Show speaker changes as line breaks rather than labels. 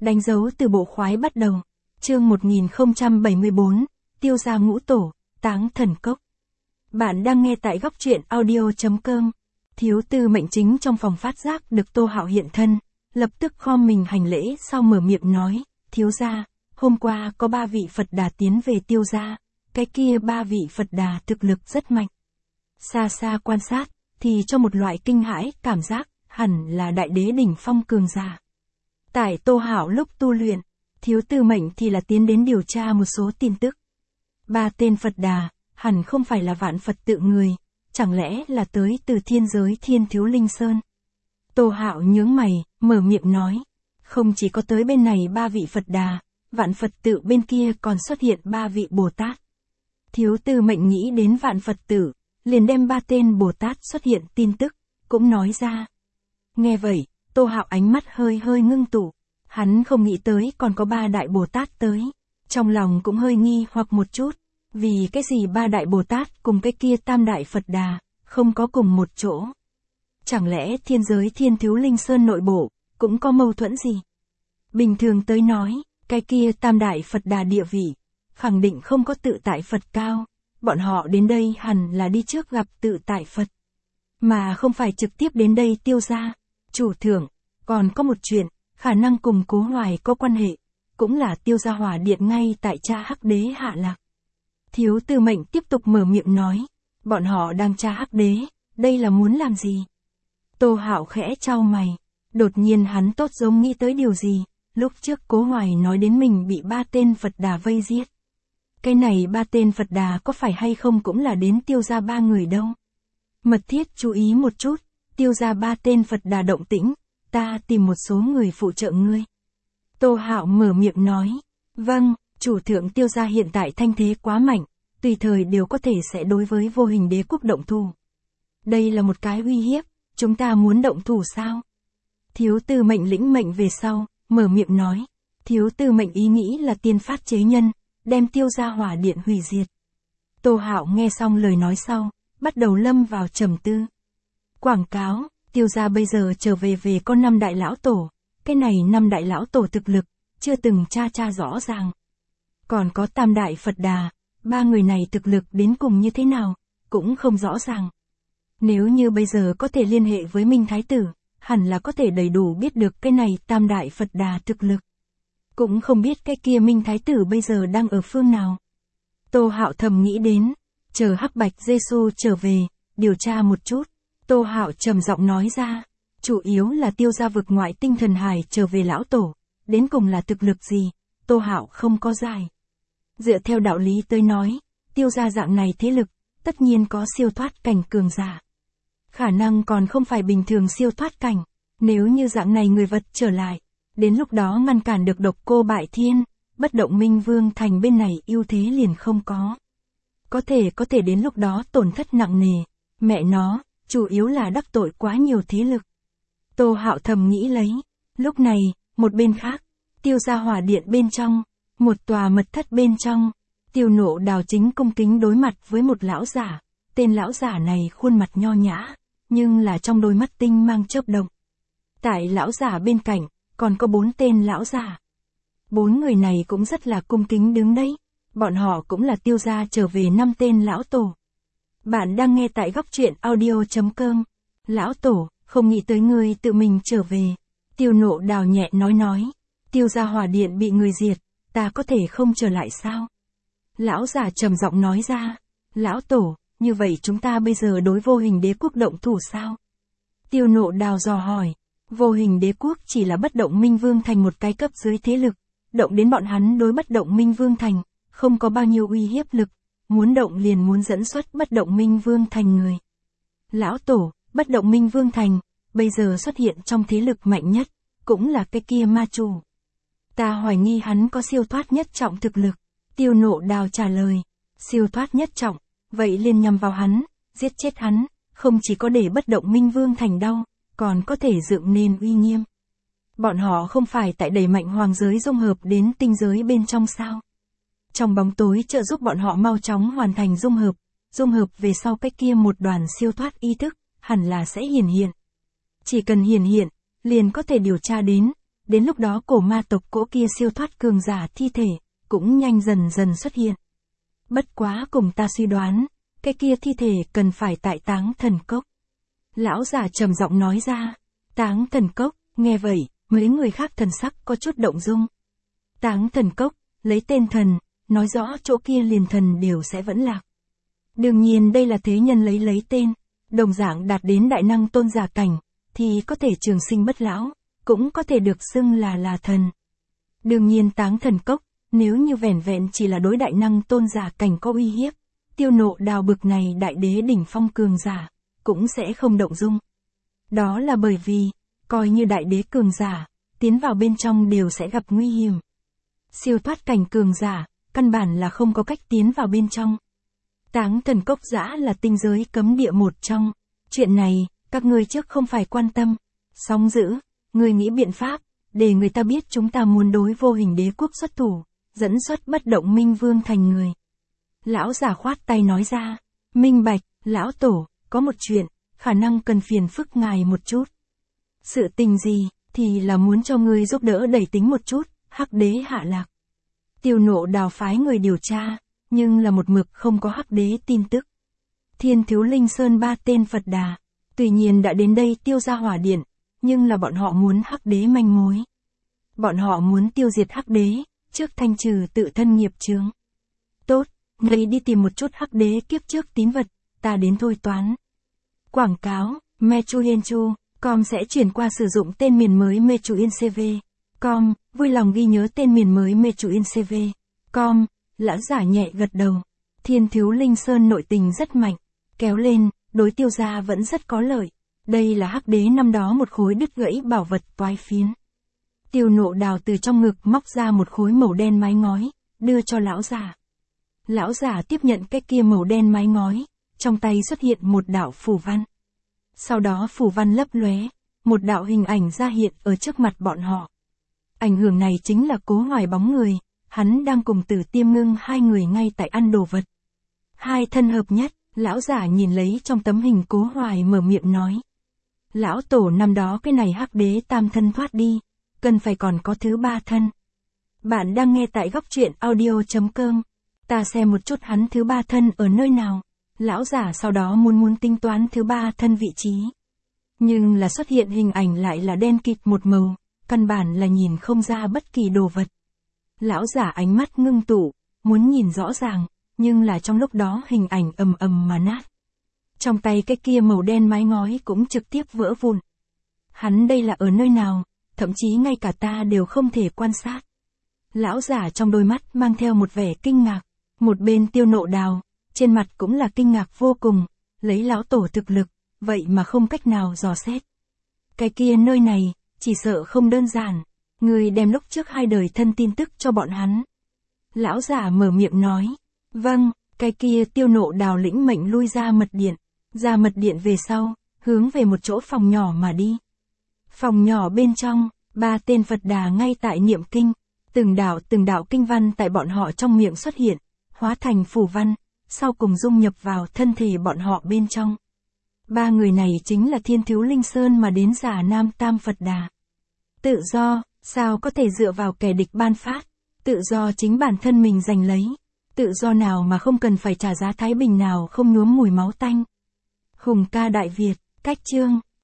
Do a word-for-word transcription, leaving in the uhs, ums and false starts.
Đánh dấu từ bộ khoái bắt đầu. Chương một nghìn không trăm bảy mươi bốn, Tiêu gia ngũ tổ, táng thần cốc. Bạn đang nghe tại góc truyện audio chấm com. Thiếu tư mệnh chính trong phòng phát giác được Tô Hạo hiện thân, lập tức khom mình hành lễ sau mở miệng nói, thiếu gia, hôm qua có ba vị Phật Đà tiến về Tiêu gia, cái kia ba vị Phật Đà thực lực rất mạnh. Xa xa quan sát, thì cho một loại kinh hãi cảm giác, hẳn là đại đế đỉnh phong cường giả. Tại Tô Hạo lúc tu luyện, thiếu tư mệnh thì là tiến đến điều tra một số tin tức. Ba tên Phật Đà, hẳn không phải là vạn Phật tự người, chẳng lẽ là tới từ thiên giới Thiên Thiếu Linh Sơn. Tô Hạo nhướng mày, mở miệng nói, không chỉ có tới bên này ba vị Phật Đà, vạn Phật tự bên kia còn xuất hiện ba vị Bồ Tát. Thiếu tư mệnh nghĩ đến vạn Phật tử, liền đem ba tên Bồ Tát xuất hiện tin tức, cũng nói ra. Nghe vậy, Tô Hạo ánh mắt hơi hơi ngưng tụ, hắn không nghĩ tới còn có ba đại Bồ Tát tới, trong lòng cũng hơi nghi hoặc một chút, vì cái gì ba đại Bồ Tát cùng cái kia tam đại Phật Đà, không có cùng một chỗ. Chẳng lẽ thiên giới Thiên Thiếu Linh Sơn nội bộ, cũng có mâu thuẫn gì? Bình thường tới nói, cái kia tam đại Phật Đà địa vị, khẳng định không có tự tại Phật cao, bọn họ đến đây hẳn là đi trước gặp tự tại Phật, mà không phải trực tiếp đến đây Tiêu gia. Chủ thượng, còn có một chuyện, khả năng cùng Cố Hoài có quan hệ, cũng là Tiêu gia hỏa điện ngay tại cha Hắc Đế hạ lạc. Thiếu tư mệnh tiếp tục mở miệng nói, bọn họ đang tra Hắc Đế, đây là muốn làm gì? Tô Hạo khẽ chau mày, đột nhiên hắn tốt giống nghĩ tới điều gì, lúc trước Cố Hoài nói đến mình bị ba tên Phật Đà vây giết. Cái này ba tên Phật Đà có phải hay không cũng là đến Tiêu gia ba người đâu. Mật thiết chú ý một chút, Tiêu gia ba tên Phật Đà động tĩnh, ta tìm một số người phụ trợ ngươi. Tô Hạo mở miệng nói, vâng, chủ thượng Tiêu gia hiện tại thanh thế quá mạnh, tùy thời đều có thể sẽ đối với vô hình đế quốc động thủ. Đây là một cái uy hiếp, chúng ta muốn động thủ sao? Thiếu tư mệnh lĩnh mệnh về sau, mở miệng nói, thiếu tư mệnh ý nghĩ là tiên phát chế nhân, đem Tiêu gia hỏa điện hủy diệt. Tô Hạo nghe xong lời nói sau, bắt đầu lâm vào trầm tư. Quảng cáo, Tiêu gia bây giờ trở về về con năm đại lão tổ, cái này năm đại lão tổ thực lực, chưa từng tra tra rõ ràng. Còn có tam đại Phật Đà, ba người này thực lực đến cùng như thế nào, cũng không rõ ràng. Nếu như bây giờ có thể liên hệ với Minh Thái Tử, hẳn là có thể đầy đủ biết được cái này tam đại Phật Đà thực lực. Cũng không biết cái kia Minh Thái Tử bây giờ đang ở phương nào. Tô Hạo thầm nghĩ đến, chờ Hắc Bạch Giê-xu trở về, điều tra một chút. Tô Hạo trầm giọng nói ra, chủ yếu là Tiêu gia vực ngoại tinh thần hải trở về lão tổ, đến cùng là thực lực gì, Tô Hạo không có giải. Dựa theo đạo lý tới nói, Tiêu gia dạng này thế lực, tất nhiên có siêu thoát cảnh cường giả. Khả năng còn không phải bình thường siêu thoát cảnh, nếu như dạng này người vật trở lại, đến lúc đó ngăn cản được Độc Cô Bại Thiên, bất động Minh Vương thành bên này ưu thế liền không có. Có thể có thể đến lúc đó tổn thất nặng nề, mẹ nó, chủ yếu là đắc tội quá nhiều thế lực. Tô Hạo thầm nghĩ lấy, lúc này, một bên khác, Tiêu gia hỏa điện bên trong, một tòa mật thất bên trong, Tiêu Nộ Đào chính cung kính đối mặt với một lão giả, tên lão giả này khuôn mặt nho nhã, nhưng là trong đôi mắt tinh mang chớp động. Tại lão giả bên cạnh, còn có bốn tên lão giả. Bốn người này cũng rất là cung kính đứng đấy, bọn họ cũng là Tiêu gia trở về năm tên lão tổ. Bạn đang nghe tại góc truyện audio chấm com. Lão tổ, không nghĩ tới ngươi tự mình trở về. Tiêu Nộ Đào nhẹ nói nói, Tiêu gia hỏa điện bị người diệt, ta có thể không trở lại sao? Lão giả trầm giọng nói ra, lão tổ, như vậy chúng ta bây giờ đối vô hình đế quốc động thủ sao? Tiêu Nộ Đào dò hỏi, vô hình đế quốc chỉ là bất động Minh Vương thành một cái cấp dưới thế lực, động đến bọn hắn đối bất động Minh Vương thành, không có bao nhiêu uy hiếp lực, muốn động liền muốn dẫn xuất bất động Minh Vương thành người. Lão tổ, bất động Minh Vương thành, bây giờ xuất hiện trong thế lực mạnh nhất, cũng là cái kia ma chủ. Ta hoài nghi hắn có siêu thoát nhất trọng thực lực. Tiêu Nộ Đào trả lời, siêu thoát nhất trọng, vậy liền nhằm vào hắn, giết chết hắn, không chỉ có để bất động Minh Vương thành đau, còn có thể dựng nên uy nghiêm. Bọn họ không phải tại đẩy mạnh hoàng giới dung hợp đến tinh giới bên trong sao? Trong bóng tối trợ giúp bọn họ mau chóng hoàn thành dung hợp, dung hợp về sau cách kia một đoàn siêu thoát ý thức, hẳn là sẽ hiển hiện. Chỉ cần hiển hiện, liền có thể điều tra đến, đến lúc đó cổ ma tộc cỗ kia siêu thoát cường giả thi thể, cũng nhanh dần dần xuất hiện. Bất quá cùng ta suy đoán, cái kia thi thể cần phải tại Táng Thần Cốc. Lão giả trầm giọng nói ra. Táng Thần Cốc, nghe vậy, mấy người khác thần sắc có chút động dung. Táng Thần Cốc, lấy tên thần, nói rõ chỗ kia liền thần đều sẽ vẫn lạc. Đương nhiên đây là thế nhân lấy lấy tên, đồng dạng đạt đến đại năng tôn giả cảnh, thì có thể trường sinh bất lão, cũng có thể được xưng là là thần. Đương nhiên Táng Thần Cốc, nếu như vẻn vẹn chỉ là đối đại năng tôn giả cảnh có uy hiếp, Tiêu Nộ Đào bực này đại đế đỉnh phong cường giả, cũng sẽ không động dung. Đó là bởi vì, coi như đại đế cường giả, tiến vào bên trong đều sẽ gặp nguy hiểm. Siêu thoát cảnh cường giả, căn bản là không có cách tiến vào bên trong. Táng Thần Cốc giã là tinh giới cấm địa một trong. Chuyện này, các ngươi trước không phải quan tâm. Song dữ, ngươi nghĩ biện pháp, để người ta biết chúng ta muốn đối vô hình đế quốc xuất thủ, dẫn xuất bất động minh vương thành người. Lão giả khoát tay nói ra. Minh bạch, lão tổ, có một chuyện, khả năng cần phiền phức ngài một chút. Sự tình gì, thì là muốn cho ngươi giúp đỡ đẩy tính một chút, hắc đế hạ lạc. Tiêu Nộ Đào phái người điều tra, nhưng là một mực không có hắc đế tin tức. Thiên Thiếu Linh Sơn ba tên Phật Đà, tuy nhiên đã đến đây tiêu ra hỏa điện, nhưng là bọn họ muốn hắc đế manh mối. Bọn họ muốn tiêu diệt hắc đế, trước thanh trừ tự thân nghiệp chướng. Tốt, ngươi đi tìm một chút hắc đế kiếp trước tín vật, ta đến thôi toán. Quảng cáo, Mechuyenchu, com sẽ chuyển qua sử dụng tên miền mới Mechuyencv. Com, vui lòng ghi nhớ tên miền mới Mechuyencv. Com, lão giả nhẹ gật đầu. Thiên Thiếu Linh Sơn nội tình rất mạnh, kéo lên, đối tiêu gia vẫn rất có lợi. Đây là hắc đế năm đó một khối đứt gãy bảo vật toái phiến. Tiêu Nộ Đào từ trong ngực móc ra một khối màu đen mái ngói, đưa cho lão giả. Lão giả tiếp nhận cái kia màu đen mái ngói, trong tay xuất hiện một đạo phù văn. Sau đó phù văn lấp lóe, một đạo hình ảnh ra hiện ở trước mặt bọn họ. Ảnh hưởng này chính là Cố Hoài bóng người, hắn đang cùng Tử Tiêm Ngưng hai người ngay tại ăn đồ vật. Hai thân hợp nhất, lão giả nhìn lấy trong tấm hình Cố Hoài mở miệng nói. Lão tổ năm đó cái này hắc đế tam thân thoát đi, cần phải còn có thứ ba thân. Bạn đang nghe tại góc truyện audio.com, ta xem một chút hắn thứ ba thân ở nơi nào. Lão giả sau đó muốn muốn tính toán thứ ba thân vị trí. Nhưng là xuất hiện hình ảnh lại là đen kịt một màu, căn bản là nhìn không ra bất kỳ đồ vật. Lão giả ánh mắt ngưng tụ, muốn nhìn rõ ràng, nhưng là trong lúc đó hình ảnh ầm ầm mà nát. Trong tay cái kia màu đen mái ngói cũng trực tiếp vỡ vụn. Hắn đây là ở nơi nào, thậm chí ngay cả ta đều không thể quan sát. Lão giả trong đôi mắt mang theo một vẻ kinh ngạc, một bên Tiêu Nộ Đào, trên mặt cũng là kinh ngạc vô cùng, lấy lão tổ thực lực, vậy mà không cách nào dò xét. Cái kia nơi này, chỉ sợ không đơn giản, người đem lúc trước hai đời thân tin tức cho bọn hắn. Lão giả mở miệng nói, vâng, cái kia Tiêu Nộ Đào lĩnh mệnh lui ra mật điện, ra mật điện về sau, hướng về một chỗ phòng nhỏ mà đi. Phòng nhỏ bên trong, ba tên Phật Đà ngay tại niệm kinh, từng đạo từng đạo kinh văn tại bọn họ trong miệng xuất hiện, hóa thành phù văn, sau cùng dung nhập vào thân thể bọn họ bên trong. Ba người này chính là Thiên Thiếu Linh Sơn mà đến giả Nam Tam Phật Đà. Tự do, sao có thể dựa vào kẻ địch ban phát, tự do chính bản thân mình giành lấy, tự do nào mà không cần phải trả giá thái bình nào không nhuốm mùi máu tanh. Hùng ca Đại Việt, cách chương.